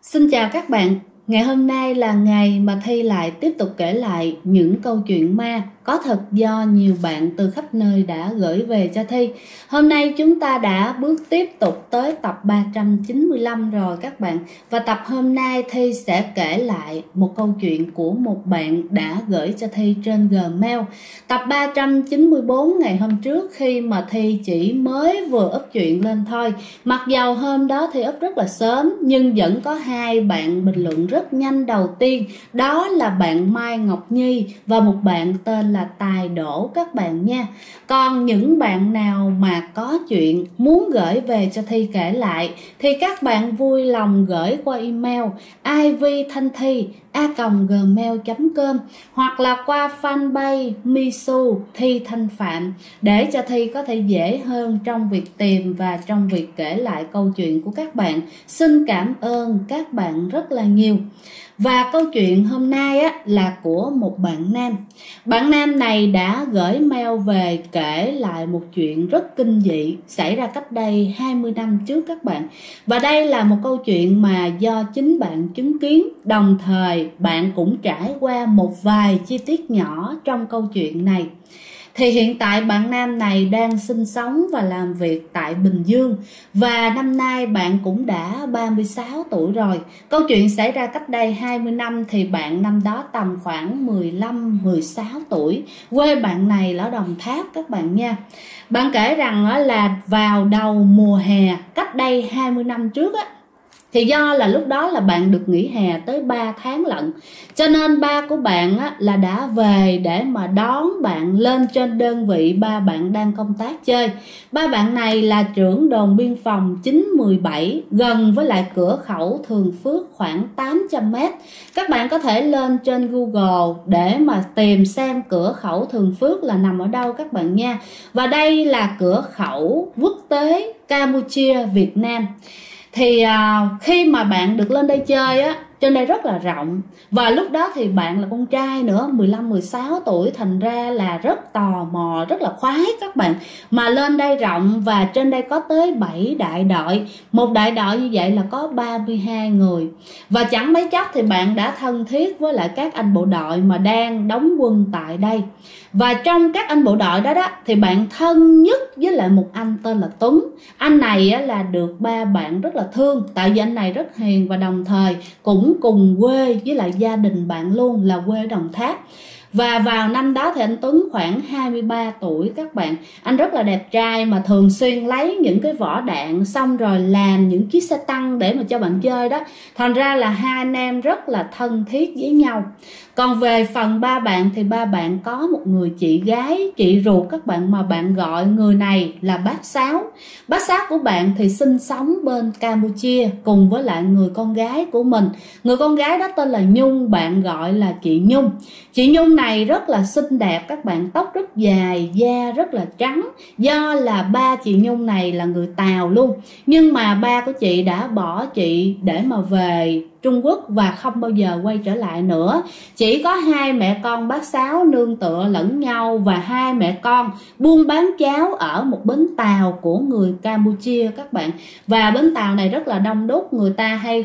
Xin chào các bạn, ngày hôm nay là ngày mà Thi lại tiếp tục kể lại những câu chuyện ma có thật do nhiều bạn từ khắp nơi đã gửi về cho Thi. Hôm nay chúng ta đã bước tiếp tục tới tập 395 rồi các bạn. Và tập hôm nay Thi sẽ kể lại một câu chuyện của một bạn đã gửi cho Thi trên Gmail. Tập 394 ngày hôm trước khi mà Thi chỉ mới vừa up chuyện lên thôi. Mặc dầu hôm đó Thi up rất là sớm nhưng vẫn có hai bạn bình luận rất nhanh đầu tiên. Đó là bạn Mai Ngọc Nhi và một bạn tên là Tài Đỗ các bạn nha. Còn những bạn nào mà có chuyện muốn gửi về cho Thi kể lại thì các bạn vui lòng gửi qua email ivthanthi@gmail.com hoặc là qua fanpage Misu Thi Thanh Phạm để cho Thi có thể dễ hơn trong việc tìm và trong việc kể lại câu chuyện của các bạn. Xin cảm ơn các bạn rất là nhiều. Và câu chuyện hôm nay là của một bạn nam. Bạn nam này đã gửi mail về kể lại một chuyện rất kinh dị xảy ra cách đây 20 năm trước các bạn. Và đây là một câu chuyện mà do chính bạn chứng kiến, đồng thời bạn cũng trải qua một vài chi tiết nhỏ trong câu chuyện này. Thì hiện tại bạn nam này đang sinh sống và làm việc tại Bình Dương và năm nay bạn cũng đã 36 tuổi rồi. Câu chuyện xảy ra cách đây 20 năm thì bạn năm đó tầm khoảng 15-16 tuổi. Quê bạn này là ở Đồng Tháp các bạn nha. Bạn kể rằng là vào đầu mùa hè cách đây 20 năm trước thì do là lúc đó là bạn được nghỉ hè tới 3 tháng lận, cho nên ba của bạn là đã về để mà đón bạn lên trên đơn vị ba bạn đang công tác chơi. Ba bạn này là trưởng đồn biên phòng 917, gần với lại cửa khẩu Thường Phước khoảng 800 m. Các bạn có thể lên trên Google để mà tìm xem cửa khẩu Thường Phước là nằm ở đâu các bạn nha. Và đây là cửa khẩu quốc tế Campuchia Việt Nam. Thì khi mà bạn được lên đây chơi trên đây rất là rộng. Và lúc đó thì bạn là con trai nữa, 15-16 tuổi, thành ra là rất tò mò, rất là khoái các bạn. Mà lên đây rộng và trên đây có tới 7 đại đội. Một đại đội như vậy là có 32 người. Và chẳng mấy chốc thì bạn đã thân thiết với lại các anh bộ đội mà đang đóng quân tại đây. Và trong các anh bộ đội đó thì bạn thân nhất với lại một anh tên là Tuấn. Anh này là được ba bạn rất là thương, tại vì anh này rất hiền và đồng thời cũng cùng quê với lại gia đình bạn luôn, là quê Đồng Tháp. Và vào năm đó thì anh Tuấn khoảng 23 tuổi các bạn. Anh rất là đẹp trai mà thường xuyên lấy những cái vỏ đạn xong rồi làm những chiếc xe tăng để mà cho bạn chơi đó. Thành ra là hai anh em rất là thân thiết với nhau. Còn về phần ba bạn thì ba bạn có một người chị gái, chị ruột các bạn, mà bạn gọi người này là bác Sáu. Bác Sáu của bạn thì sinh sống bên Campuchia cùng với lại người con gái của mình. Người con gái đó tên là Nhung, bạn gọi là chị Nhung. Chị Nhung này rất là xinh đẹp các bạn, tóc rất dài, da rất là trắng. Do là ba chị Nhung này là người Tàu luôn, nhưng mà ba của chị đã bỏ chị để mà về Trung Quốc và không bao giờ quay trở lại nữa. Chỉ có hai mẹ con bác Sáu nương tựa lẫn nhau và hai mẹ con buôn bán cháo ở một bến tàu của người Campuchia các bạn. Và bến tàu này rất là đông đúc, người ta hay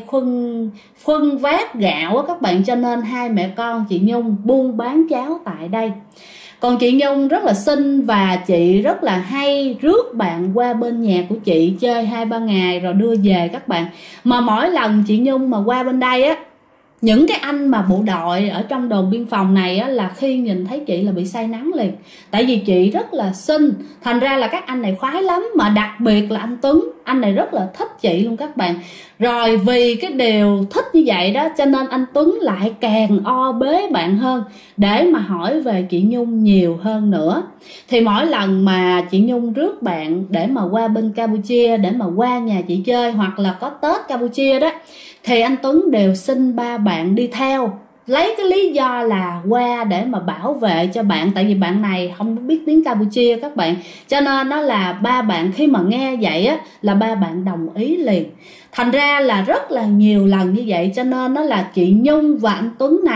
khuân vác gạo các bạn, cho nên hai mẹ con chị Nhung buôn bán cháo tại đây. Còn chị Nhung rất là xinh và chị rất là hay rước bạn qua bên nhà của chị chơi 2-3 ngày rồi đưa về các bạn. Mà mỗi lần chị Nhung mà qua bên đây những cái anh mà bộ đội ở trong đồn biên phòng này là khi nhìn thấy chị là bị say nắng liền. Tại vì chị rất là xinh, thành ra là các anh này khoái lắm. Mà đặc biệt là anh Tuấn, anh này rất là thích chị luôn các bạn. Rồi vì cái điều thích như vậy đó, cho nên anh Tuấn lại càng o bế bạn hơn để mà hỏi về chị Nhung nhiều hơn nữa. Thì mỗi lần mà chị Nhung rước bạn để mà qua bên Campuchia, để mà qua nhà chị chơi, hoặc là có Tết Campuchia đó, thì anh Tuấn đều xin ba bạn đi theo, lấy cái lý do là qua để mà bảo vệ cho bạn. Tại vì bạn này không biết tiếng Campuchia các bạn, cho nên nó là ba bạn khi mà nghe vậy là ba bạn đồng ý liền. Thành ra là rất là nhiều lần như vậy, cho nên nó là chị Nhung và anh Tuấn này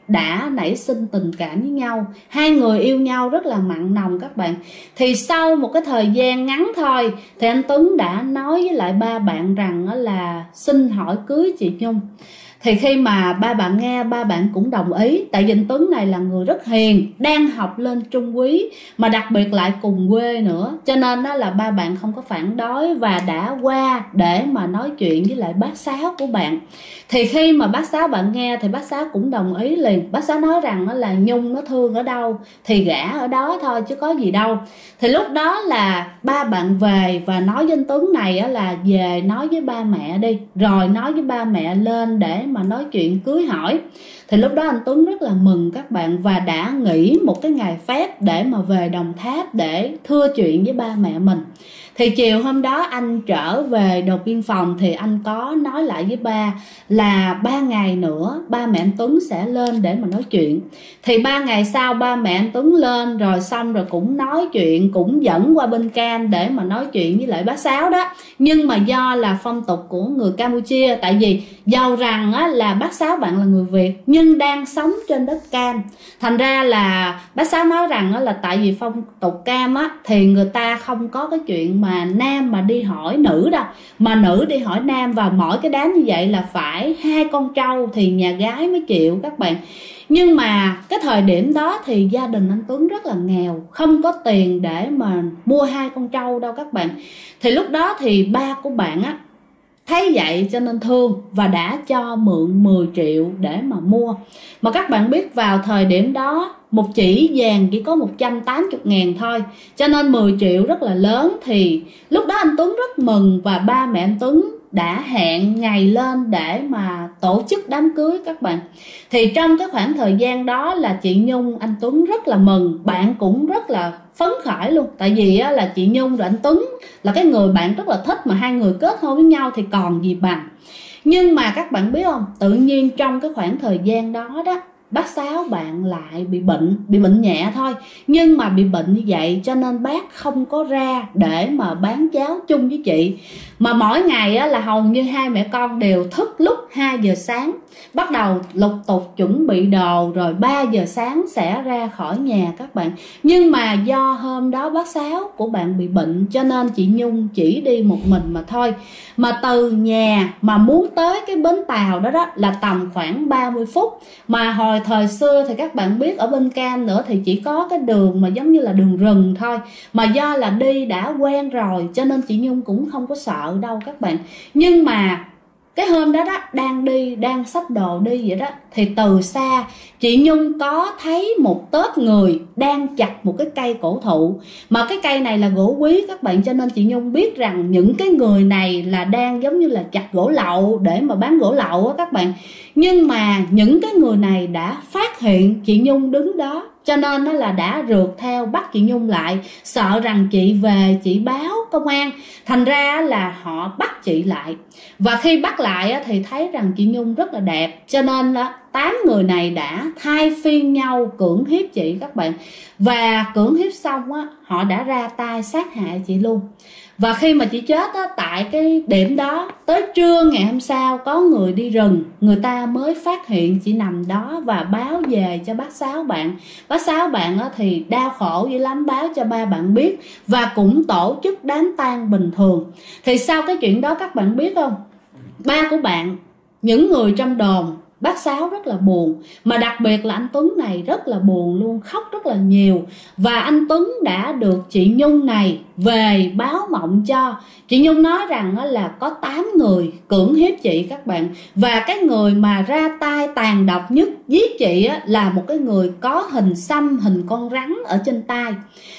đã nảy sinh tình cảm với nhau, hai người yêu nhau rất là mặn nồng các bạn. Thì sau một cái thời gian ngắn thôi thì anh Tuấn đã nói với lại ba bạn rằng là xin hỏi cưới chị Nhung. Thì khi mà ba bạn nghe, ba bạn cũng đồng ý. Tại vì anh Tuấn này là người rất hiền, đang học lên trung quý, mà đặc biệt lại cùng quê nữa, cho nên đó là ba bạn không có phản đối và đã qua để mà nói chuyện với lại bác Sáu của bạn. Thì khi mà bác Sáu bạn nghe thì bác Sáu cũng đồng ý liền. Bác Sáu nói rằng là Nhung nó thương ở đâu thì gả ở đó thôi chứ có gì đâu. Thì lúc đó là ba bạn về và nói với anh Tuấn này là về nói với ba mẹ đi, rồi nói với ba mẹ lên để mà nói chuyện cưới hỏi. Thì lúc đó anh Tuấn rất là mừng các bạn, và đã nghỉ một cái ngày phép để mà về Đồng Tháp để thưa chuyện với ba mẹ mình. Thì chiều hôm đó anh trở về đồn biên phòng thì anh có nói lại với ba là 3 ngày nữa ba mẹ anh Tuấn sẽ lên để mà nói chuyện. Thì 3 ngày sau ba mẹ anh Tuấn lên rồi, xong rồi cũng nói chuyện, cũng dẫn qua bên Cam để mà nói chuyện với lại bác Sáu đó. Nhưng mà do là phong tục của người Campuchia, tại vì dầu rằng là bác Sáu bạn là người Việt nhưng đang sống trên đất Cam, thành ra là bác Sáu nói rằng là tại vì phong tục Cam thì người ta không có cái chuyện mà nam mà đi hỏi nữ đâu, mà nữ đi hỏi nam, và mỗi cái đám như vậy là phải 2 con trâu thì nhà gái mới chịu các bạn. Nhưng mà cái thời điểm đó thì gia đình anh Tuấn rất là nghèo, không có tiền để mà mua 2 con trâu đâu các bạn. Thì lúc đó thì ba của bạn thấy vậy cho nên thương và đã cho mượn 10 triệu để mà mua. Mà các bạn biết vào thời điểm đó một chỉ vàng chỉ có 180.000 thôi, cho nên 10 triệu rất là lớn. Thì lúc đó anh Tuấn rất mừng và ba mẹ anh Tuấn đã hẹn ngày lên để mà tổ chức đám cưới các bạn. Thì trong cái khoảng thời gian đó là chị Nhung anh Tuấn rất là mừng, bạn cũng rất là phấn khởi luôn. Tại vì là chị Nhung rồi anh Tuấn là cái người bạn rất là thích, mà hai người kết hôn với nhau thì còn gì bằng. Nhưng mà các bạn biết không, tự nhiên trong cái khoảng thời gian đó đó, bác Sáu bạn lại bị bệnh nhẹ thôi, nhưng mà bị bệnh như vậy cho nên bác không có ra để mà bán cháo chung với chị. Mà mỗi ngày là hầu như hai mẹ con đều thức lúc 2 giờ sáng, bắt đầu lục tục chuẩn bị đồ, rồi 3 giờ sáng sẽ ra khỏi nhà các bạn. Nhưng mà do hôm đó bác Sáu của bạn bị bệnh cho nên chị Nhung chỉ đi một mình mà thôi. Mà từ nhà mà muốn tới cái bến tàu đó là tầm khoảng 30 phút. Mà hồi thời xưa thì các bạn biết ở bên Cam nữa thì chỉ có cái đường mà giống như là đường rừng thôi. Mà do là đi đã quen rồi cho nên chị Nhung cũng không có sợ đâu các bạn. Nhưng mà cái hôm đó đang đi, đang xách đồ đi vậy đó, thì từ xa chị Nhung có thấy một tốp người đang chặt một cái cây cổ thụ. Mà cái cây này là gỗ quý các bạn, cho nên chị Nhung biết rằng những cái người này là đang giống như là chặt gỗ lậu để mà bán gỗ lậu á các bạn. Nhưng mà những cái người này đã phát hiện chị Nhung đứng đó, cho nên nó là đã rượt theo bắt chị Nhung lại, sợ rằng chị về chị báo công an. Thành ra là họ bắt chị lại. Và khi bắt lại thì thấy rằng chị Nhung rất là đẹp, cho nên 8 người này đã thay phiên nhau cưỡng hiếp chị các bạn. Và cưỡng hiếp xong họ đã ra tay sát hại chị luôn. Và khi mà chị chết tại cái điểm đó, tới trưa ngày hôm sau có người đi rừng, người ta mới phát hiện chị nằm đó và báo về cho bác Sáu bạn. Bác Sáu bạn thì đau khổ dữ lắm, báo cho ba bạn biết và cũng tổ chức đám tang bình thường. Thì sau cái chuyện đó các bạn biết không, ba của bạn, những người trong đồn, bác Sáu rất là buồn. Mà đặc biệt là anh Tuấn này rất là buồn luôn, khóc rất là nhiều. Và anh Tuấn đã được chị Nhung này về báo mộng cho. Chị Nhung nói rằng là có 8 người cưỡng hiếp chị các bạn. Và cái người mà ra tay tàn độc nhất giết chị là một cái người có hình xăm, hình con rắn ở trên tay.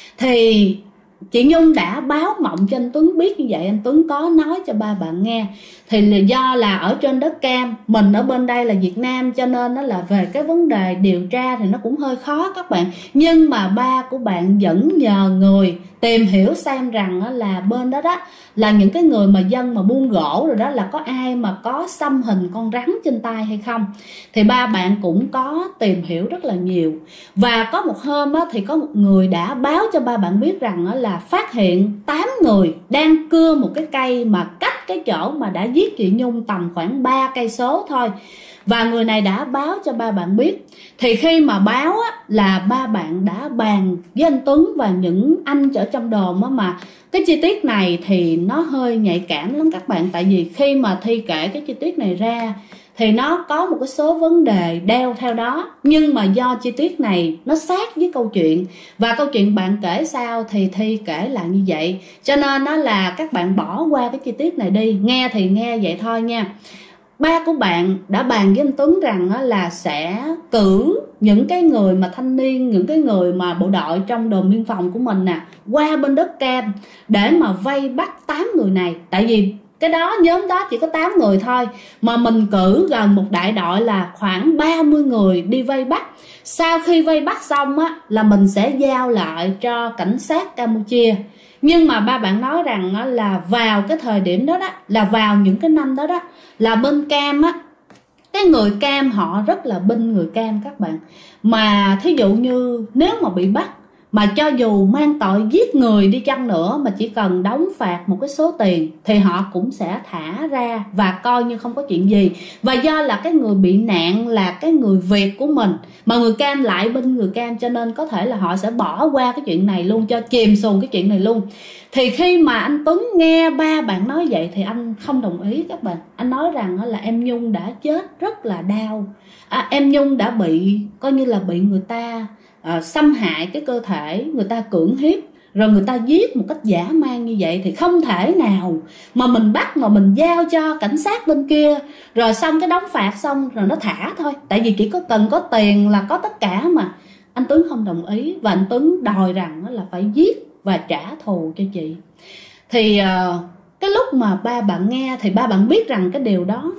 Thì chị Nhung đã báo mộng cho anh Tuấn biết như vậy, anh Tuấn có nói cho ba bạn nghe. Thì do là ở trên đất Cam, mình ở bên đây là Việt Nam, cho nên nó là về cái vấn đề điều tra thì nó cũng hơi khó các bạn. Nhưng mà ba của bạn vẫn nhờ người tìm hiểu xem rằng là bên đó là những cái người mà dân mà buôn gỗ rồi đó, là có ai mà có xăm hình con rắn trên tay hay không. Thì ba bạn cũng có tìm hiểu rất là nhiều. Và có một hôm thì có một người đã báo cho ba bạn biết rằng là phát hiện 8 người đang cưa một cái cây mà cách cái chỗ mà đã giết chị Nhung tầm khoảng 3 cây số thôi. và người này đã báo cho ba bạn biết. Thì khi mà báo á, là ba bạn đã bàn với anh Tuấn và những anh ở trong đồn á, mà cái chi tiết này thì nó hơi nhạy cảm lắm các bạn. Tại vì khi mà Thi kể cái chi tiết này ra thì nó có một cái số vấn đề đeo theo đó, nhưng mà do chi tiết này nó sát với câu chuyện và câu chuyện bạn kể sao thì Thi kể lại như vậy, cho nên nó là các bạn bỏ qua cái chi tiết này đi, nghe thì nghe vậy thôi nha. Ba của bạn đã bàn với anh Tuấn rằng là sẽ cử những cái người mà thanh niên, những cái người mà bộ đội trong đồn biên phòng của mình nè, qua bên đất Cam để mà vây bắt 8 người này. Tại vì cái đó, nhóm đó chỉ có 8 người thôi, mà mình cử gần một đại đội là khoảng 30 người đi vây bắt. Sau khi vây bắt xong á, là mình sẽ giao lại cho cảnh sát Campuchia. Nhưng mà ba bạn nói rằng là vào cái thời điểm đó đó, là vào những cái năm đó đó, là bên Cam á, cái người Cam họ rất là binh người Cam các bạn. Mà thí dụ như nếu mà bị bắt, mà cho dù mang tội giết người đi chăng nữa, mà chỉ cần đóng phạt một cái số tiền thì họ cũng sẽ thả ra và coi như không có chuyện gì. Và do là cái người bị nạn là cái người Việt của mình, mà người Cam lại bên người Cam, cho nên có thể là họ sẽ bỏ qua cái chuyện này luôn, cho chìm xuồng cái chuyện này luôn. Thì khi mà anh Tuấn nghe ba bạn nói vậy thì anh không đồng ý các bạn. Anh nói rằng là em Nhung đã chết rất là đau, em Nhung đã bị coi như là bị người ta xâm hại cái cơ thể, người ta cưỡng hiếp, rồi người ta giết một cách dã man như vậy thì không thể nào mà mình bắt mà mình giao cho cảnh sát bên kia rồi xong cái đóng phạt xong rồi nó thả thôi. Tại vì chỉ có cần có tiền là có tất cả mà. Anh Tuấn không đồng ý và anh Tuấn đòi rằng là phải giết và trả thù cho chị. Thì cái lúc mà ba bạn nghe thì ba bạn biết rằng cái điều đó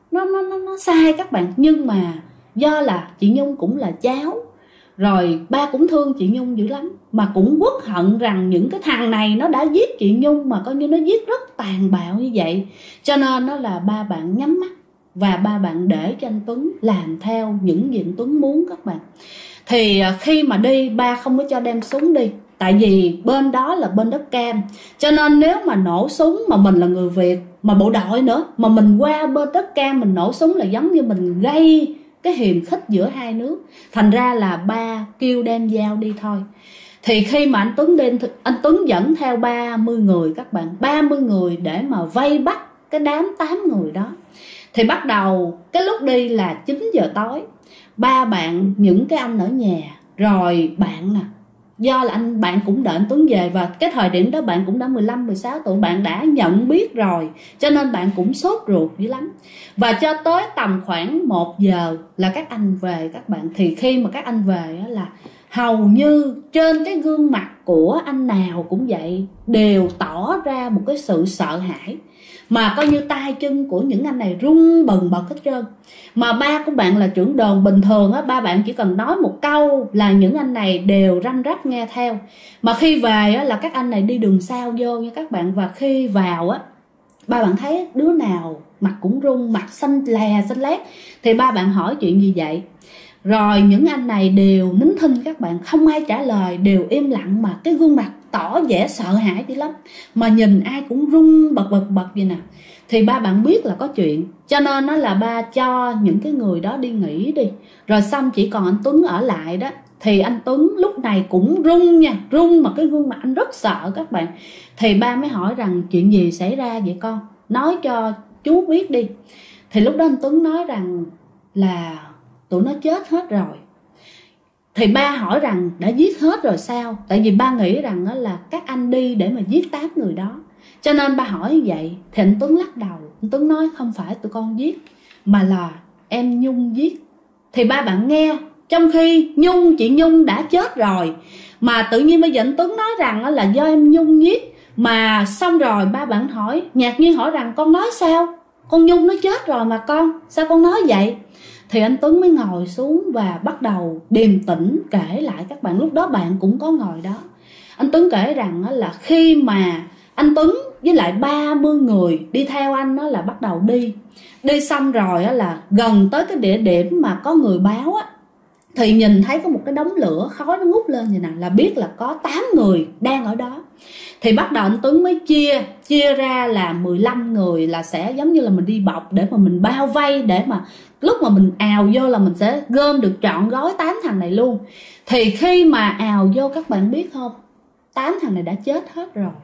nó sai các bạn. Nhưng mà do là chị Nhung cũng là cháu, rồi ba cũng thương chị Nhung dữ lắm, mà cũng uất hận rằng những cái thằng này nó đã giết chị Nhung, mà coi như nó giết rất tàn bạo như vậy. Cho nên nó là ba bạn nhắm mắt và ba bạn để cho anh Tuấn làm theo những gì anh Tuấn muốn các bạn. Thì khi mà đi, ba không có cho đem súng đi, tại vì bên đó là bên đất Cam, cho nên nếu mà nổ súng, mà mình là người Việt mà bộ đội nữa, mà mình qua bên đất Cam mình nổ súng là giống như mình gây cái hiềm khích giữa hai nước. Thành ra là ba kêu đem dao đi thôi. Thì khi mà anh Tuấn đi, anh Tuấn dẫn theo 30 người các bạn, 30 người để mà vây bắt cái đám 8 người đó. Thì bắt đầu cái lúc đi là 9 giờ tối, ba bạn, những cái anh ở nhà, rồi bạn nè, do là bạn cũng đợi anh Tuấn về, và cái thời điểm đó bạn cũng đã 15-16 tuổi, bạn đã nhận biết rồi, cho nên bạn cũng sốt ruột dữ lắm. Và cho tới tầm khoảng 1 giờ là các anh về các bạn. Thì khi mà các anh về là hầu như trên cái gương mặt của anh nào cũng vậy, đều tỏ ra một cái sự sợ hãi, mà coi như tay chân của những anh này run bần bật hết trơn. Mà ba của bạn là trưởng đồn, bình thường á, ba bạn chỉ cần nói một câu là những anh này đều răm rắp nghe theo. Mà khi về á, là các anh này đi đường sau vô nha các bạn. Và khi vào á, ba bạn thấy đứa nào mặt cũng run, mặt xanh lè xanh lét. Thì ba bạn hỏi chuyện gì vậy, rồi những anh này đều nín thinh các bạn, không ai trả lời, đều im lặng, mà cái gương mặt tỏ vẻ sợ hãi dữ lắm, mà nhìn ai cũng run bật vậy nè. Thì ba bạn biết là có chuyện, cho nên nó là ba cho những cái người đó đi nghỉ đi, rồi xong chỉ còn anh Tuấn ở lại đó. Thì anh Tuấn lúc này cũng run nha, run mà cái gương mặt anh rất sợ các bạn. Thì ba mới hỏi rằng chuyện gì xảy ra vậy con, nói cho chú biết đi. Thì lúc đó anh Tuấn nói rằng là tụi nó chết hết rồi. Thì ba hỏi rằng đã giết hết rồi sao? Tại vì ba nghĩ rằng là các anh đi để mà giết 8 người đó, cho nên ba hỏi như vậy. Thì anh Tuấn lắc đầu, anh Tuấn nói không phải tụi con giết, mà là em Nhung giết. Thì ba bạn nghe, trong khi chị Nhung đã chết rồi, mà tự nhiên bây giờ anh Tuấn nói rằng là do em Nhung giết. Mà xong rồi ba bạn hỏi, ngạc nhiên hỏi rằng con nói sao? Con Nhung nó chết rồi mà con, sao con nói vậy? Thì anh Tuấn mới ngồi xuống và bắt đầu điềm tĩnh kể lại các bạn. Lúc đó bạn cũng có ngồi đó. Anh Tuấn kể rằng là khi mà anh Tuấn với lại 30 người đi theo anh là bắt đầu đi xong rồi là gần tới cái địa điểm mà có người báo á, thì nhìn thấy có một cái đống lửa khói nó ngút lên vậy nè, là biết là có 8 người đang ở đó. Thì bắt đầu anh Tuấn mới chia ra là 15 người, là sẽ giống như là mình đi bọc để mà mình bao vây, để mà lúc mà mình ào vô là mình sẽ gom được trọn gói 8 thằng này luôn. Thì khi mà ào vô, các bạn biết không, 8 thằng này đã chết hết rồi.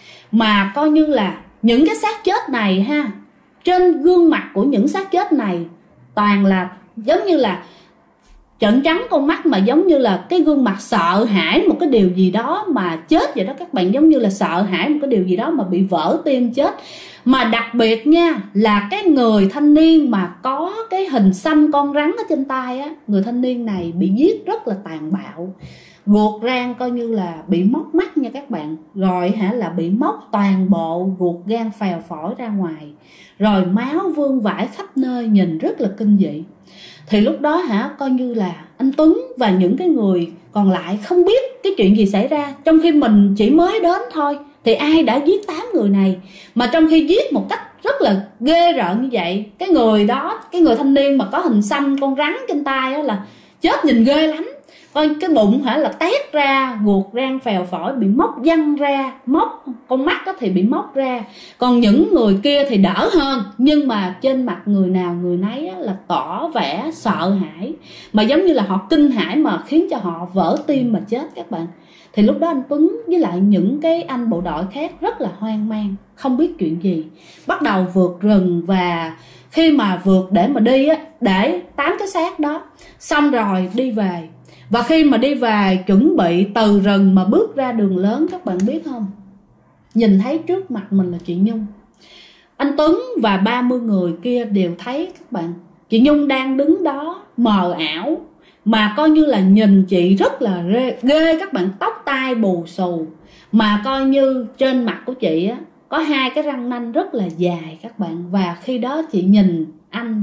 Mà coi như là những cái xác chết này ha, trên gương mặt của những xác chết này toàn là giống như là trợn trắng con mắt, mà giống như là cái gương mặt sợ hãi một cái điều gì đó mà chết vậy đó các bạn, giống như là sợ hãi một cái điều gì đó mà bị vỡ tim chết. Mà đặc biệt nha, là cái người thanh niên mà có cái hình xăm con rắn ở trên tay á, người thanh niên này bị giết rất là tàn bạo, ruột rang coi như là bị móc mắt nha các bạn, rồi là bị móc toàn bộ ruột gan phèo phổi ra ngoài, rồi máu vương vãi khắp nơi, nhìn rất là kinh dị. Thì lúc đó coi như là anh Tuấn và những cái người còn lại không biết cái chuyện gì xảy ra, trong khi mình chỉ mới đến thôi. Thì ai đã giết 8 người này, mà trong khi giết một cách rất là ghê rợn như vậy. Cái người đó, cái người thanh niên mà có hình xăm con rắn trên tay đó là chết nhìn ghê lắm. Coi cái bụng là tét ra, ruột rang phèo phổi bị móc văng ra, móc con mắt thì bị móc ra. Còn những người kia thì đỡ hơn, nhưng mà trên mặt người nào người nấy là tỏ vẻ sợ hãi, mà giống như là họ kinh hãi mà khiến cho họ vỡ tim mà chết các bạn. Thì lúc đó anh Tuấn với lại những cái anh bộ đội khác rất là hoang mang, không biết chuyện gì, bắt đầu vượt rừng. Và khi mà vượt để mà đi để 8 cái xác đó, xong rồi đi về. Và khi mà đi về chuẩn bị từ rừng mà bước ra đường lớn, các bạn biết không, nhìn thấy trước mặt mình là chị Nhung. Anh Tuấn và 30 người kia đều thấy các bạn, chị Nhung đang đứng đó mờ ảo, mà coi như là nhìn chị rất là ghê các bạn, tóc tai bù xù, mà coi như trên mặt của chị có 2 cái răng nanh rất là dài các bạn. Và khi đó chị nhìn anh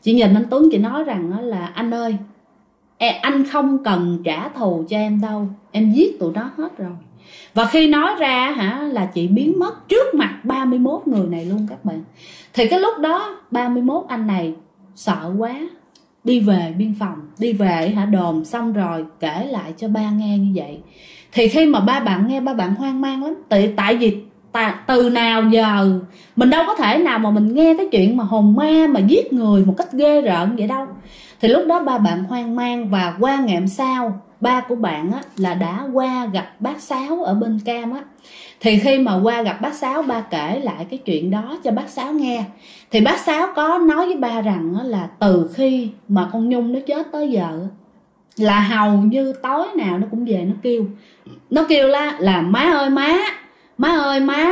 Tuấn, chị nói rằng là anh ơi, anh không cần trả thù cho em đâu, em giết tụi nó hết rồi. Và khi nói ra là chị biến mất trước mặt 31 người này luôn các bạn. Thì cái lúc đó 31 anh này sợ quá, đi về biên phòng, đi về đồn, xong rồi kể lại cho ba nghe như vậy. Thì khi mà ba bạn nghe, ba bạn hoang mang lắm. Tại vì từ nào giờ mình đâu có thể nào mà mình nghe cái chuyện mà hồn ma mà giết người một cách ghê rợn vậy đâu. Thì lúc đó ba bạn hoang mang, và qua ngày hôm sau ba của bạn là đã qua gặp bác Sáu ở bên Cam Thì khi mà qua gặp bác Sáu, ba kể lại cái chuyện đó cho bác Sáu nghe. Thì bác Sáu có nói với ba rằng là từ khi mà con Nhung nó chết tới giờ là hầu như tối nào nó cũng về nó kêu là má ơi má,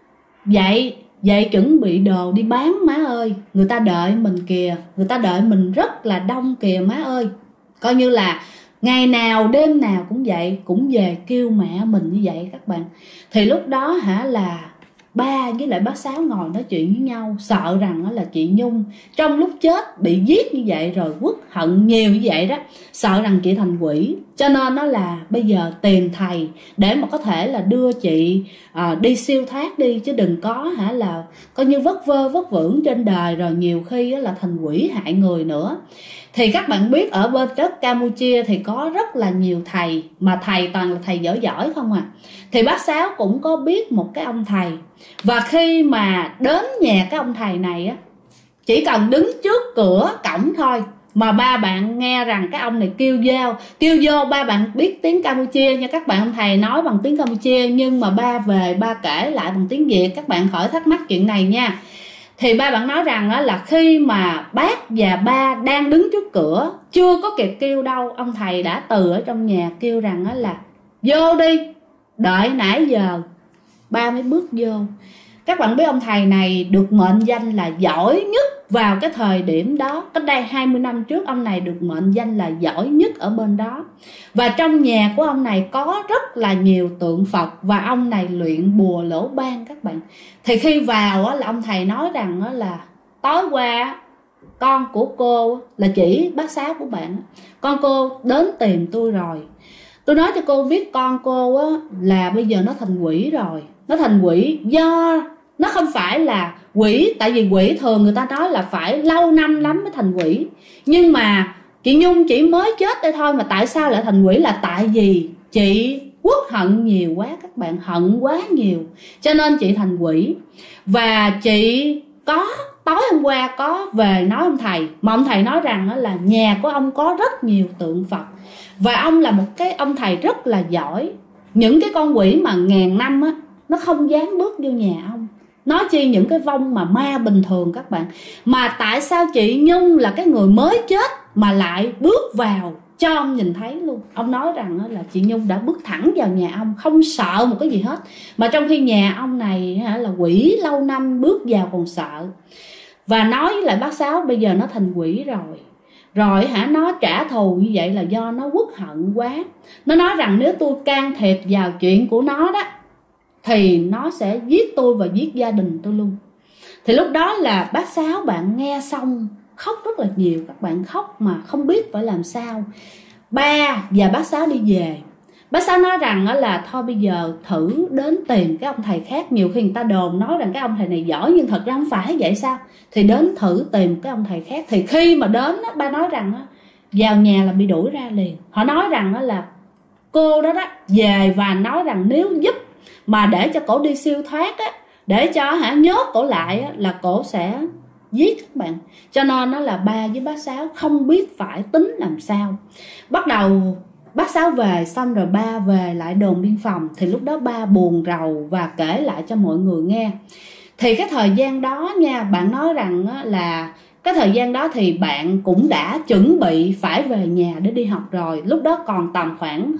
vậy chuẩn bị đồ đi bán má ơi, người ta đợi mình kìa, người ta đợi mình rất là đông kìa má ơi. Coi như là ngày nào đêm nào cũng vậy, cũng về kêu mẹ mình như vậy các bạn. Thì lúc đó là ba với lại bác Sáu ngồi nói chuyện với nhau, sợ rằng là chị Nhung trong lúc chết bị giết như vậy rồi uất hận nhiều như vậy đó, sợ rằng chị thành quỷ, cho nên nó là bây giờ tìm thầy để mà có thể là đưa chị đi siêu thoát đi, chứ đừng có là coi như vất vưởng trên đời rồi nhiều khi là thành quỷ hại người nữa. Thì các bạn biết ở bên đất Campuchia thì có rất là nhiều thầy, mà thầy toàn là thầy giỏi không Thì bác Sáu cũng có biết một cái ông thầy. Và khi mà đến nhà cái ông thầy này chỉ cần đứng trước cửa cổng thôi mà ba bạn nghe rằng cái ông này kêu vô. Ba bạn biết tiếng Campuchia nha các bạn, ông thầy nói bằng tiếng Campuchia, nhưng mà ba về ba kể lại bằng tiếng Việt, các bạn khỏi thắc mắc chuyện này nha. Thì ba bạn nói rằng là khi mà bác và ba đang đứng trước cửa, chưa có kịp kêu đâu, ông thầy đã từ ở trong nhà kêu rằng là vô đi, đợi nãy giờ. Ba mới bước vô. Các bạn biết ông thầy này được mệnh danh là giỏi nhất vào cái thời điểm đó. Cách đây 20 năm trước, ông này được mệnh danh là giỏi nhất ở bên đó. Và trong nhà của ông này có rất là nhiều tượng Phật, và ông này luyện bùa lỗ ban các bạn. Thì khi vào là ông thầy nói rằng là tối qua con của cô, là chỉ bác Sáu của bạn, con cô đến tìm tôi rồi. Tôi nói cho cô biết con cô là bây giờ nó thành quỷ rồi. Nó thành quỷ do nó không phải là quỷ, tại vì quỷ thường người ta nói là phải lâu năm lắm mới thành quỷ. Nhưng mà Chị Nhung chỉ mới chết đây thôi mà tại sao lại thành quỷ? Là tại vì chị uất hận nhiều quá các bạn, hận quá nhiều cho nên chị thành quỷ. Và chị có tối hôm qua có về nói ông thầy, mà ông thầy nói rằng là nhà của ông có rất nhiều tượng Phật, và ông là một cái ông thầy rất là giỏi. Những cái con quỷ mà ngàn năm á, nó không dám bước vô nhà ông, nói chi những cái vong mà ma bình thường các bạn. Mà tại sao chị Nhung là cái người mới chết mà lại bước vào cho ông nhìn thấy luôn? Ông nói rằng là chị Nhung đã bước thẳng vào nhà ông, không sợ một cái gì hết, mà trong khi nhà ông này là quỷ lâu năm, bước vào còn sợ. Và nói với lại bác Sáu bây giờ nó thành quỷ rồi nó trả thù như vậy là do nó uất hận quá. Nó nói rằng nếu tôi can thiệp vào chuyện của nó đó thì nó sẽ giết tôi và giết gia đình tôi luôn. Thì lúc đó là bác Sáu bạn nghe xong khóc rất là nhiều, các bạn khóc mà không biết phải làm sao. Ba và bác Sáu đi về. Bác Sáu nói rằng là thôi bây giờ thử đến tìm cái ông thầy khác. Nhiều khi người ta đồn nói rằng cái ông thầy này giỏi, nhưng thật ra không phải vậy sao? Thì đến thử tìm cái ông thầy khác. Thì khi mà đến ba nói rằng vào nhà là bị đuổi ra liền. Họ nói rằng là cô đó về và nói rằng nếu giúp mà để cho cổ đi siêu thoát á, để cho nhốt cổ lại á, là cổ sẽ giết các bạn. Cho nên nó là ba với bác Sáu không biết phải tính làm sao. Bắt đầu bác Sáu về xong rồi ba về lại đồn biên phòng. Thì lúc đó ba buồn rầu và kể lại cho mọi người nghe. Thì cái thời gian đó nha, bạn nói rằng là cái thời gian đó thì bạn cũng đã chuẩn bị phải về nhà để đi học rồi. Lúc đó còn tầm khoảng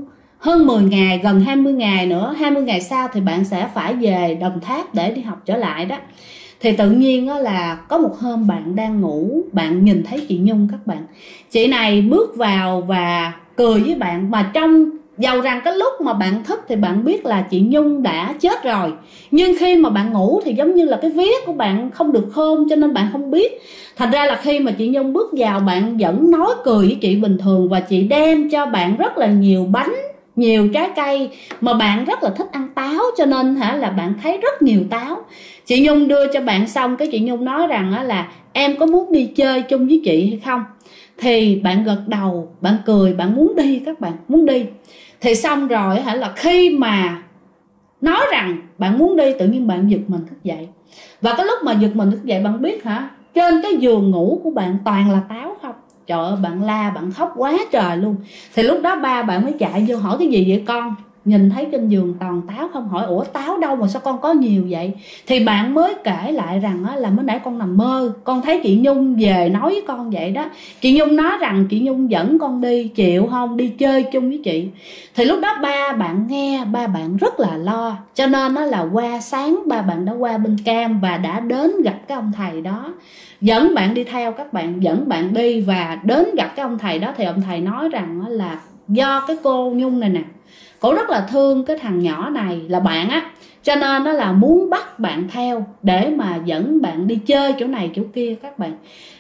hơn 10 ngày, gần 20 ngày nữa. 20 ngày sau thì bạn sẽ phải về Đồng Tháp để đi học trở lại đó. Thì tự nhiên là có một hôm bạn đang ngủ, bạn nhìn thấy chị Nhung các bạn. Chị này bước vào và cười với bạn, mà trong dầu rằng cái lúc mà bạn thức thì bạn biết là chị Nhung đã chết rồi, nhưng khi mà bạn ngủ thì giống như là cái vía của bạn không được khôn cho nên bạn không biết. Thành ra là khi mà chị Nhung bước vào, bạn vẫn nói cười với chị bình thường, và chị đem cho bạn rất là nhiều bánh, nhiều trái cây, mà bạn rất là thích ăn táo cho nên là bạn thấy rất nhiều táo. Chị Nhung đưa cho bạn xong, cái chị Nhung nói rằng là em có muốn đi chơi chung với chị hay không? Thì bạn gật đầu, bạn cười, bạn muốn đi các bạn, muốn đi. Thì xong rồi là khi mà nói rằng bạn muốn đi, tự nhiên bạn giật mình thức dậy. Và cái lúc mà giật mình thức dậy, bạn biết trên cái giường ngủ của bạn toàn là táo không. Trời ơi, bạn la, bạn khóc quá trời luôn. Thì lúc đó ba bạn mới chạy vô hỏi cái gì vậy con? Nhìn thấy trên giường toàn táo không. Hỏi ủa táo đâu mà sao con có nhiều vậy? Thì bạn mới kể lại rằng là mới nãy con nằm mơ, con thấy chị Nhung về nói với con vậy đó. Chị Nhung nói rằng chị Nhung dẫn con đi, chịu không? Đi chơi chung với chị. Thì lúc đó ba bạn nghe, ba bạn rất là lo. Cho nên là qua sáng ba bạn đã qua bên Cam và đã đến gặp cái ông thầy đó. Dẫn bạn đi theo các bạn, dẫn bạn đi và đến gặp cái ông thầy đó. Thì ông thầy nói rằng là do cái cô Nhung này nè, cổ rất là thương cái thằng nhỏ này là bạn cho nên nó là muốn bắt bạn theo để mà dẫn bạn đi chơi chỗ này chỗ kia các bạn.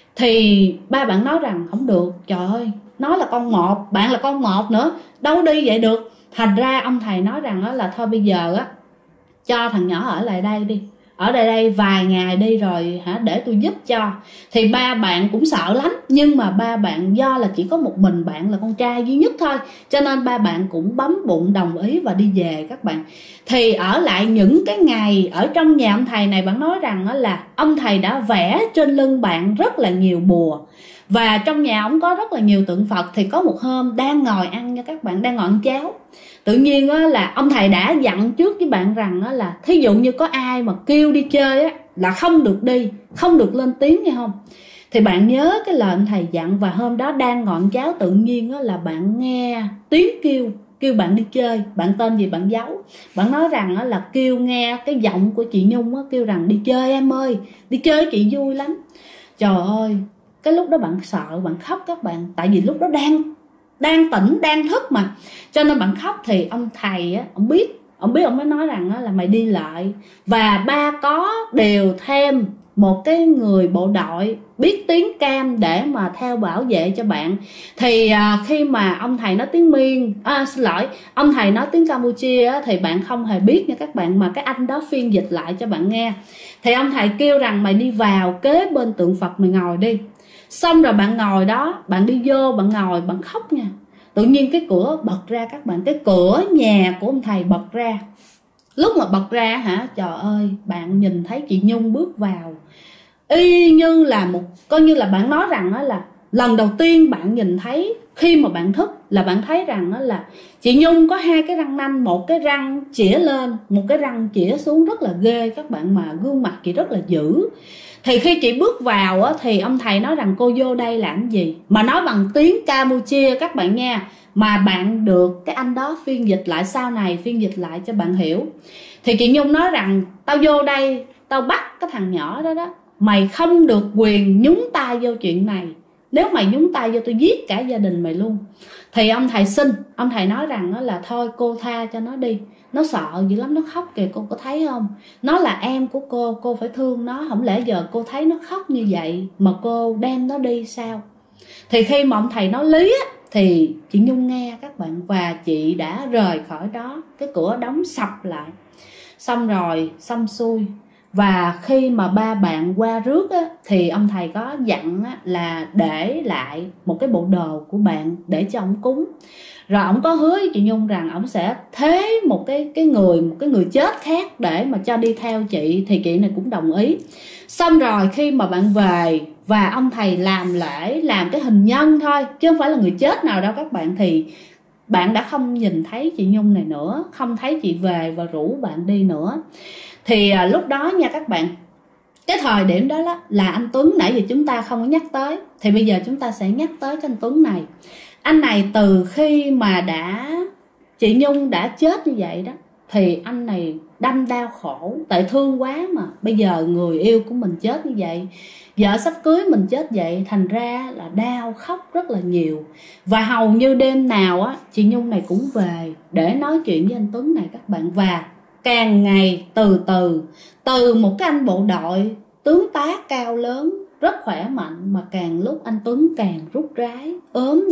Thì ba bạn nói rằng không được, trời ơi, nó là con một, bạn là con một nữa, đâu đi vậy được. Thành ra ông thầy nói rằng là thôi bây giờ cho thằng nhỏ ở lại đây đi, ở đây vài ngày đi rồi để tôi giúp cho. Thì ba bạn cũng sợ lắm, nhưng mà ba bạn do là chỉ có một mình bạn là con trai duy nhất thôi, cho nên ba bạn cũng bấm bụng đồng ý và đi về các bạn. Thì ở lại những cái ngày ở trong nhà ông thầy này, bạn nói rằng là ông thầy đã vẽ trên lưng bạn rất là nhiều bùa, và trong nhà ông có rất là nhiều tượng Phật. Thì có một hôm đang ngồi ăn nha các bạn, đang ngồi ăn cháo, tự nhiên là ông thầy đã dặn trước với bạn rằng là thí dụ như có ai mà kêu đi chơi là không được đi, không được lên tiếng nghe không. Thì bạn nhớ cái lời ông thầy dặn. Và hôm đó đang ngồi ăn cháo, tự nhiên là bạn nghe tiếng kêu bạn đi chơi. Bạn tên gì bạn giấu. Bạn nói rằng là kêu nghe cái giọng của chị Nhung kêu rằng đi chơi em ơi, đi chơi chị vui lắm. Trời ơi, cái lúc đó bạn sợ, bạn khóc các bạn. Tại vì lúc đó đang tỉnh, đang thức mà, cho nên bạn khóc. Thì ông thầy ông biết ông mới nói rằng là mày đi lại. Và ba có điều thêm một cái người bộ đội biết tiếng Cam để mà theo bảo vệ cho bạn. Thì khi mà ông thầy nói tiếng Miên, ông thầy nói tiếng Campuchia thì bạn không hề biết nha các bạn, mà cái anh đó phiên dịch lại cho bạn nghe. Thì ông thầy kêu rằng mày đi vào kế bên tượng Phật mày ngồi đi. Xong rồi bạn ngồi đó, bạn đi vô, bạn ngồi, bạn khóc nha. Tự nhiên cái cửa bật ra các bạn, cái cửa nhà của ông thầy bật ra. Lúc mà bật ra hả, trời ơi, bạn nhìn thấy chị Nhung bước vào, y như là coi như là bạn nói rằng đó là lần đầu tiên bạn nhìn thấy, khi mà bạn thức là bạn thấy rằng đó là chị Nhung có 2 cái răng nanh, một cái răng chĩa lên, một cái răng chĩa xuống, rất là ghê các bạn, mà gương mặt chị rất là dữ. Thì khi chị bước vào á, thì ông thầy nói rằng cô vô đây làm gì, mà nói bằng tiếng Campuchia các bạn nha, mà bạn được cái anh đó phiên dịch lại, sau này phiên dịch lại cho bạn hiểu. Thì chị Nhung nói rằng tao vô đây, tao bắt cái thằng nhỏ đó đó, mày không được quyền nhúng tay vô chuyện này, nếu mày nhúng tay vô tôi giết cả gia đình mày luôn. Thì ông thầy xin, ông thầy nói rằng là thôi cô tha cho nó đi, nó sợ dữ lắm, nó khóc kìa, cô có thấy không, nó là em của cô phải thương nó, không lẽ giờ cô thấy nó khóc như vậy mà cô đem nó đi sao. Thì khi mà ông thầy nói lý á, thì chị Nhung nghe các bạn, và chị đã rời khỏi đó, cái cửa đóng sập lại, xong rồi xong xuôi. Và khi mà ba bạn qua rước á, thì ông thầy có dặn á, là để lại một cái bộ đồ của bạn để cho ông cúng. Rồi ông có hứa với chị Nhung rằng ông sẽ thế một cái người chết khác để mà cho đi theo chị, thì chị này cũng đồng ý. Xong rồi khi mà bạn về và ông thầy làm lễ, làm cái hình nhân thôi chứ không phải là người chết nào đâu các bạn, thì bạn đã không nhìn thấy chị Nhung này nữa, không thấy chị về và rủ bạn đi nữa. Thì lúc đó nha các bạn, cái thời điểm đó là anh Tuấn nãy giờ chúng ta không có nhắc tới, thì bây giờ chúng ta sẽ nhắc tới cái anh Tuấn này. Anh này từ khi mà chị Nhung đã chết như vậy đó, thì anh này đâm đau khổ, tại thương quá mà. Bây giờ người yêu của mình chết như vậy, vợ sắp cưới mình chết vậy, thành ra là đau khóc rất là nhiều. Và hầu như đêm nào á, chị Nhung này cũng về để nói chuyện với anh Tuấn này các bạn. Và càng ngày từ một cái anh bộ đội tướng tá cao lớn rất khỏe mạnh, mà càng lúc anh Tuấn càng rút rái, ốm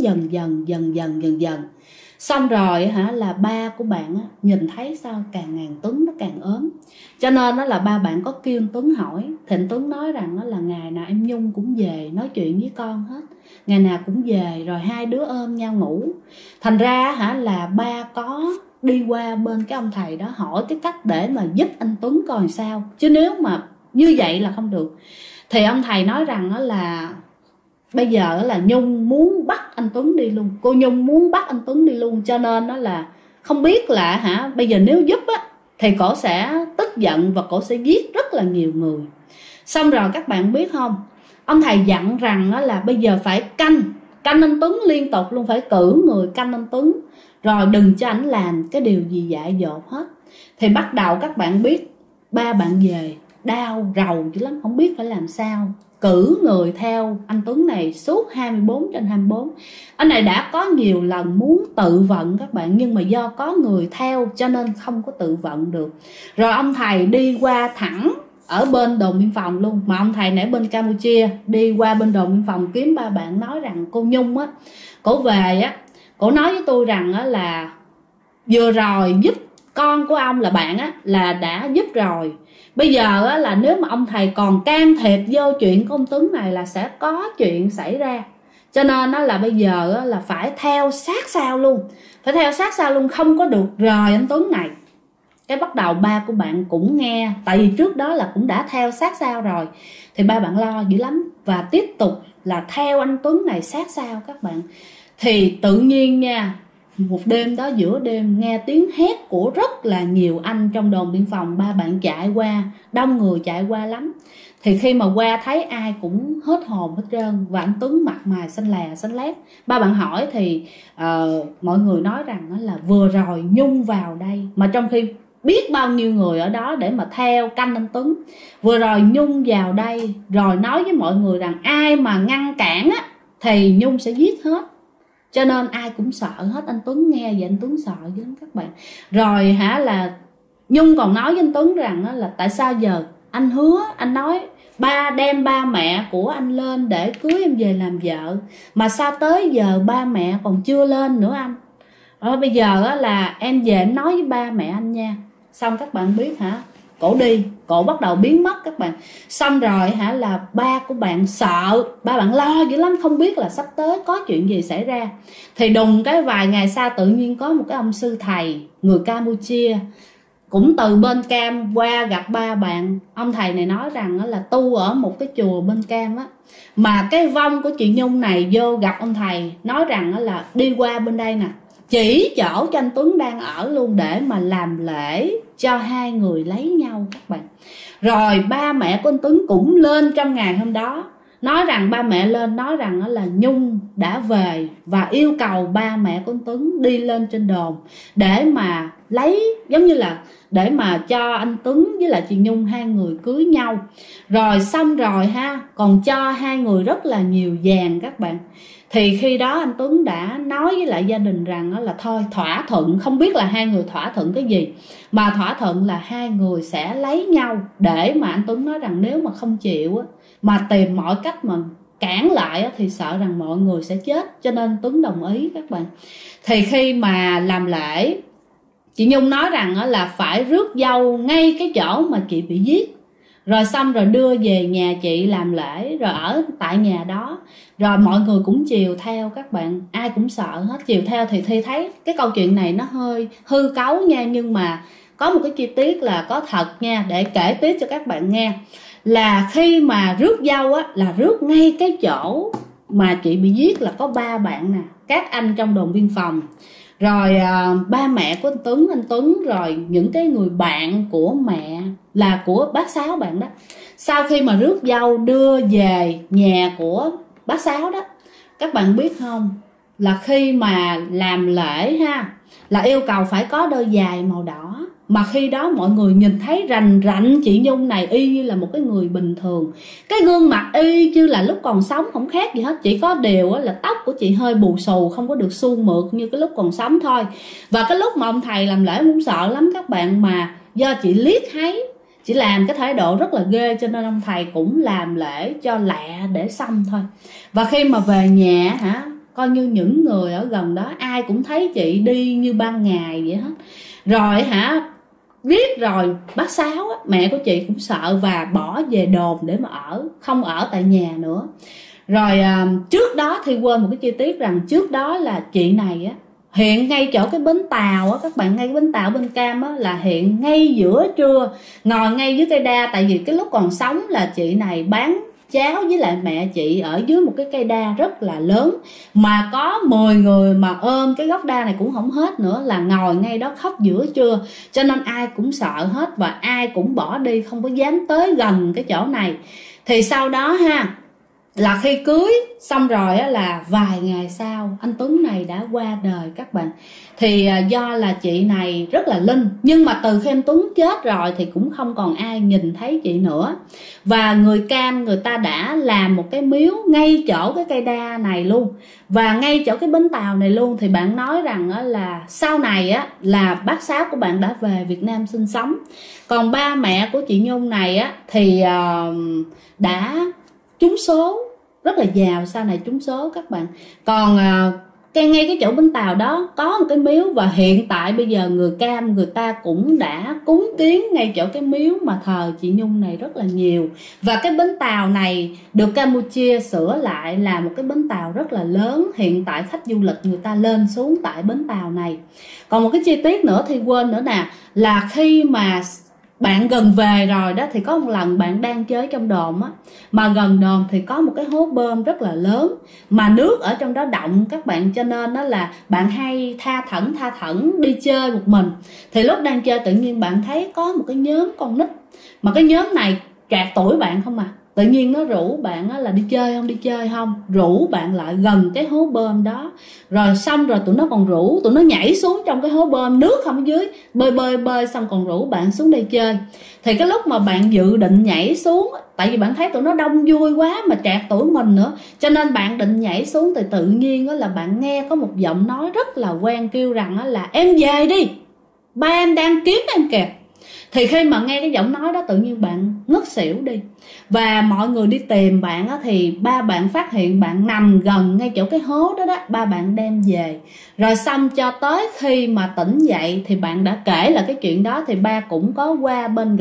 dần dần. Xong rồi là ba của bạn nhìn thấy sao càng ngày Tuấn nó càng ốm, cho nên đó là ba bạn có kêu anh Tuấn hỏi. Thì anh Tuấn nói rằng đó là ngày nào em Nhung cũng về nói chuyện với con hết, ngày nào cũng về, rồi hai đứa ôm nhau ngủ. Thành ra là ba có đi qua bên cái ông thầy đó hỏi cái cách để mà giúp anh Tuấn coi sao, chứ nếu mà như vậy là không được. Thì ông thầy nói rằng đó là bây giờ là Nhung muốn bắt anh Tuấn đi luôn, cô Nhung muốn bắt anh Tuấn đi luôn, cho nên đó là không biết là bây giờ nếu giúp á thì cổ sẽ tức giận và cổ sẽ giết rất là nhiều người. Xong rồi các bạn biết không, ông thầy dặn rằng đó là bây giờ phải canh anh Tuấn liên tục luôn, phải cử người canh anh Tuấn, rồi đừng cho ảnh làm cái điều gì dại dột hết. Thì bắt đầu các bạn biết ba bạn về đau rầu dữ lắm, không biết phải làm sao, cử người theo anh Tuấn này suốt 24/24. Anh này đã có nhiều lần muốn tự vận các bạn, nhưng mà do có người theo cho nên không có tự vận được. Rồi ông thầy đi qua thẳng ở bên đồn biên phòng luôn, mà ông thầy này ở bên Campuchia, đi qua bên đồn biên phòng kiếm ba bạn, nói rằng cô Nhung á, cổ về á, cổ nói với tôi rằng á là vừa rồi giúp con của ông là bạn á là đã giúp rồi, bây giờ á là nếu mà ông thầy còn can thiệp vô chuyện của ông Tuấn này là sẽ có chuyện xảy ra, cho nên á là bây giờ á là phải theo sát sao luôn, không có được rời anh Tuấn này. Cái bắt đầu ba của bạn cũng nghe, tại vì trước đó là cũng đã theo sát sao rồi, thì ba bạn lo dữ lắm và tiếp tục là theo anh Tuấn này sát sao các bạn. Thì tự nhiên nha, một đêm đó, giữa đêm nghe tiếng hét của rất là nhiều anh trong đồn biên phòng, ba bạn chạy qua, đông người chạy qua lắm. Thì khi mà qua thấy ai cũng hết hồn hết trơn, và anh Tuấn mặt mày xanh lè xanh lét. Ba bạn hỏi thì mọi người nói rằng là vừa rồi Nhung vào đây, mà trong khi biết bao nhiêu người ở đó để mà theo canh anh Tuấn, vừa rồi Nhung vào đây rồi nói với mọi người rằng ai mà ngăn cản á thì Nhung sẽ giết hết, cho nên ai cũng sợ hết. Anh Tuấn nghe vậy anh Tuấn sợ dữ lắm các bạn. Rồi là Nhung còn nói với anh Tuấn rằng là tại sao giờ anh hứa, anh nói đem ba mẹ của anh lên để cưới em về làm vợ, mà sao tới giờ ba mẹ còn chưa lên nữa anh. Bây giờ là em về em nói với ba mẹ anh nha. Xong các bạn biết cổ đi, cổ bắt đầu biến mất các bạn. Xong rồi là ba của bạn sợ, ba bạn lo dữ lắm, không biết là sắp tới có chuyện gì xảy ra. Thì đùng cái vài ngày sau tự nhiên có một cái ông sư thầy người Campuchia cũng từ bên Cam qua gặp ba bạn. Ông thầy này nói rằng là tu ở một cái chùa bên Cam á, mà cái vong của chị Nhung này vô gặp ông thầy, nói rằng là đi qua bên đây nè, chỉ chỗ cho anh Tuấn đang ở luôn, để mà làm lễ cho hai người lấy nhau các bạn. Rồi ba mẹ của anh Tuấn cũng lên trong ngày hôm đó, nói rằng ba mẹ lên nói rằng là Nhung đã về, và yêu cầu ba mẹ của anh Tuấn đi lên trên đồn để mà lấy, giống như là để mà cho anh Tuấn với lại chị Nhung hai người cưới nhau. Rồi xong rồi còn cho hai người rất là nhiều vàng các bạn. Thì khi đó anh Tuấn đã nói với lại gia đình rằng là thôi thỏa thuận, không biết là hai người thỏa thuận cái gì, mà thỏa thuận là hai người sẽ lấy nhau. Để mà anh Tuấn nói rằng nếu mà không chịu mà tìm mọi cách mà cản lại thì sợ rằng mọi người sẽ chết, cho nên Tuấn đồng ý các bạn. Thì khi mà làm lễ, chị Nhung nói rằng là phải rước dâu ngay cái chỗ mà chị bị giết, rồi xong rồi đưa về nhà chị làm lễ, rồi ở tại nhà đó. Rồi mọi người cũng chiều theo các bạn, ai cũng sợ hết, chiều theo. Thì Thi thấy cái câu chuyện này nó hơi hư cấu nha, nhưng mà có một cái chi tiết là có thật nha, để kể tiếp cho các bạn nghe. Là khi mà rước dâu là rước ngay cái chỗ mà chị bị giết, là có ba bạn nè, các anh trong đồn biên phòng, rồi ba mẹ của anh Tuấn, rồi những cái người bạn của mẹ là của bác Sáu bạn đó. Sau khi mà rước dâu đưa về nhà của bác Sáu đó, các bạn biết không, là khi mà làm lễ là yêu cầu phải có đôi giày màu đỏ. Mà khi đó mọi người nhìn thấy rành rành chị Nhung này y như là một cái người bình thường, cái gương mặt y như là lúc còn sống, không khác gì hết. Chỉ có điều là tóc của chị hơi bù xù, không có được suôn mượt như cái lúc còn sống thôi. Và cái lúc mà ông thầy làm lễ cũng sợ lắm các bạn, mà do chị liếc thấy, chị làm cái thái độ rất là ghê, cho nên ông thầy cũng làm lễ cho lẹ để xong thôi. Và khi mà về nhà coi như những người ở gần đó ai cũng thấy chị đi như ban ngày vậy hết. Rồi biết rồi bác Sáu mẹ của chị cũng sợ và bỏ về đồn để mà ở, không ở tại nhà nữa. Rồi trước đó thì quên một cái chi tiết rằng trước đó là chị này hiện ngay chỗ cái bến tàu các bạn, ngay cái bến tàu bên Cam là hiện ngay giữa trưa, ngồi ngay dưới cây đa. Tại vì cái lúc còn sống là chị này bán cháu với lại mẹ chị ở dưới một cái cây đa rất là lớn, mà có 10 người mà ôm cái gốc đa này cũng không hết nữa, là ngồi ngay đó khóc giữa trưa. Cho nên ai cũng sợ hết và ai cũng bỏ đi, không có dám tới gần cái chỗ này. Thì sau đó là khi cưới xong rồi là vài ngày sau anh Tuấn này đã qua đời các bạn. Thì do là chị này rất là linh, nhưng mà từ khi anh Tuấn chết rồi thì cũng không còn ai nhìn thấy chị nữa. Và người Cam người ta đã làm một cái miếu ngay chỗ cái cây đa này luôn, và ngay chỗ cái bến tàu này luôn. Thì bạn nói rằng là sau này là bác Sáu của bạn đã về Việt Nam sinh sống. Còn ba mẹ của chị Nhung này thì đã trúng số, rất là giàu, sau này trúng số các bạn. Còn ngay cái chỗ bến tàu đó có một cái miếu, và hiện tại bây giờ người Cam người ta cũng đã cúng kiến ngay chỗ cái miếu mà thờ chị Nhung này rất là nhiều. Và cái bến tàu này được Campuchia sửa lại là một cái bến tàu rất là lớn, hiện tại khách du lịch người ta lên xuống tại bến tàu này. Còn một cái chi tiết nữa thì quên nữa nè, là khi mà bạn gần về rồi đó, thì có một lần bạn đang chơi trong đồn mà gần đồn thì có một cái hố bơm rất là lớn, mà nước ở trong đó động các bạn, cho nên đó là bạn hay tha thẩn đi chơi một mình. Thì lúc đang chơi tự nhiên bạn thấy có một cái nhóm con nít, mà cái nhóm này trạc tuổi bạn không tự nhiên nó rủ bạn là đi chơi không, rủ bạn lại gần cái hố bơm đó. Rồi xong rồi tụi nó còn rủ, tụi nó nhảy xuống trong cái hố bơm, nước không ở dưới, bơi xong còn rủ bạn xuống đây chơi. Thì cái lúc mà bạn dự định nhảy xuống, tại vì bạn thấy tụi nó đông vui quá mà trạc tuổi mình nữa, cho nên bạn định nhảy xuống. Thì tự nhiên là bạn nghe có một giọng nói rất là quen kêu rằng là em về đi, ba em đang kiếm em kìa. Thì khi mà nghe cái giọng nói đó tự nhiên bạn ngất xỉu đi. Và mọi người đi tìm bạn thì ba bạn phát hiện bạn nằm gần ngay chỗ cái hố đó. Ba bạn đem về. Rồi xong cho tới khi mà tỉnh dậy thì bạn đã kể là cái chuyện đó. Thì ba cũng có qua bên gặp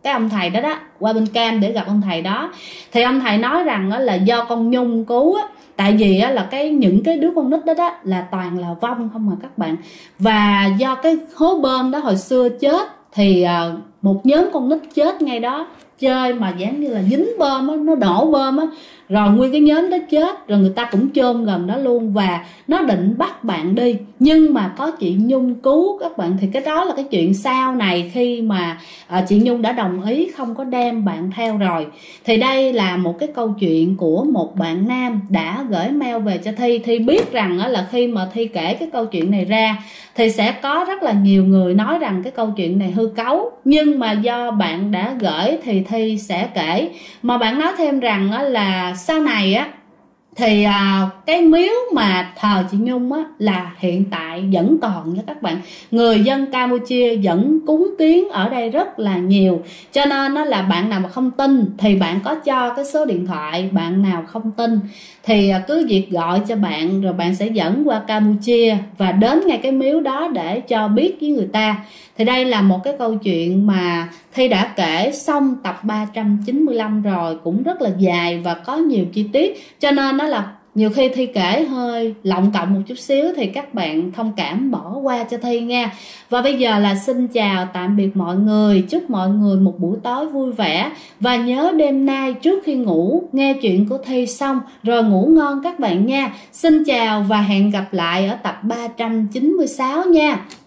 cái ông thầy đó đó, qua bên Cam để gặp ông thầy đó. Thì ông thầy nói rằng là do con Nhung cứu á, tại vì là những cái đứa con nít đó là toàn là vong không mà các bạn. Và do cái hố bơm đó hồi xưa chết thì một nhóm con nít chết ngay đó, chơi mà giống như là dính bơm á, nó đổ bơm á, rồi nguyên cái nhóm đó chết, rồi người ta cũng chôn gần đó luôn. Và nó định bắt bạn đi, nhưng mà có chị Nhung cứu các bạn. Thì cái đó là cái chuyện sau này, khi mà chị Nhung đã đồng ý không có đem bạn theo rồi. Thì đây là một cái câu chuyện của một bạn nam đã gửi mail về cho Thi. Thi biết rằng là khi mà Thi kể cái câu chuyện này ra thì sẽ có rất là nhiều người nói rằng cái câu chuyện này hư cấu, nhưng mà do bạn đã gửi thì Thi sẽ kể. Mà bạn nói thêm rằng là sau này á thì cái miếu mà thờ chị Nhung á là hiện tại vẫn còn nha các bạn. Người dân Campuchia vẫn cúng kiến ở đây rất là nhiều. Cho nên là bạn nào mà không tin thì bạn có cho cái số điện thoại, bạn nào không tin thì cứ việc gọi cho bạn, rồi bạn sẽ dẫn qua Campuchia và đến ngay cái miếu đó để cho biết với người ta. Thì đây là một cái câu chuyện mà Thi đã kể xong tập 395 rồi, cũng rất là dài và có nhiều chi tiết, cho nên nó là nhiều khi Thi kể hơi lộng cộng một chút xíu thì các bạn thông cảm bỏ qua cho Thi nha. Và bây giờ là xin chào tạm biệt mọi người, chúc mọi người một buổi tối vui vẻ, và nhớ đêm nay trước khi ngủ nghe chuyện của Thi xong rồi ngủ ngon các bạn nha. Xin chào và hẹn gặp lại ở tập 396 nha.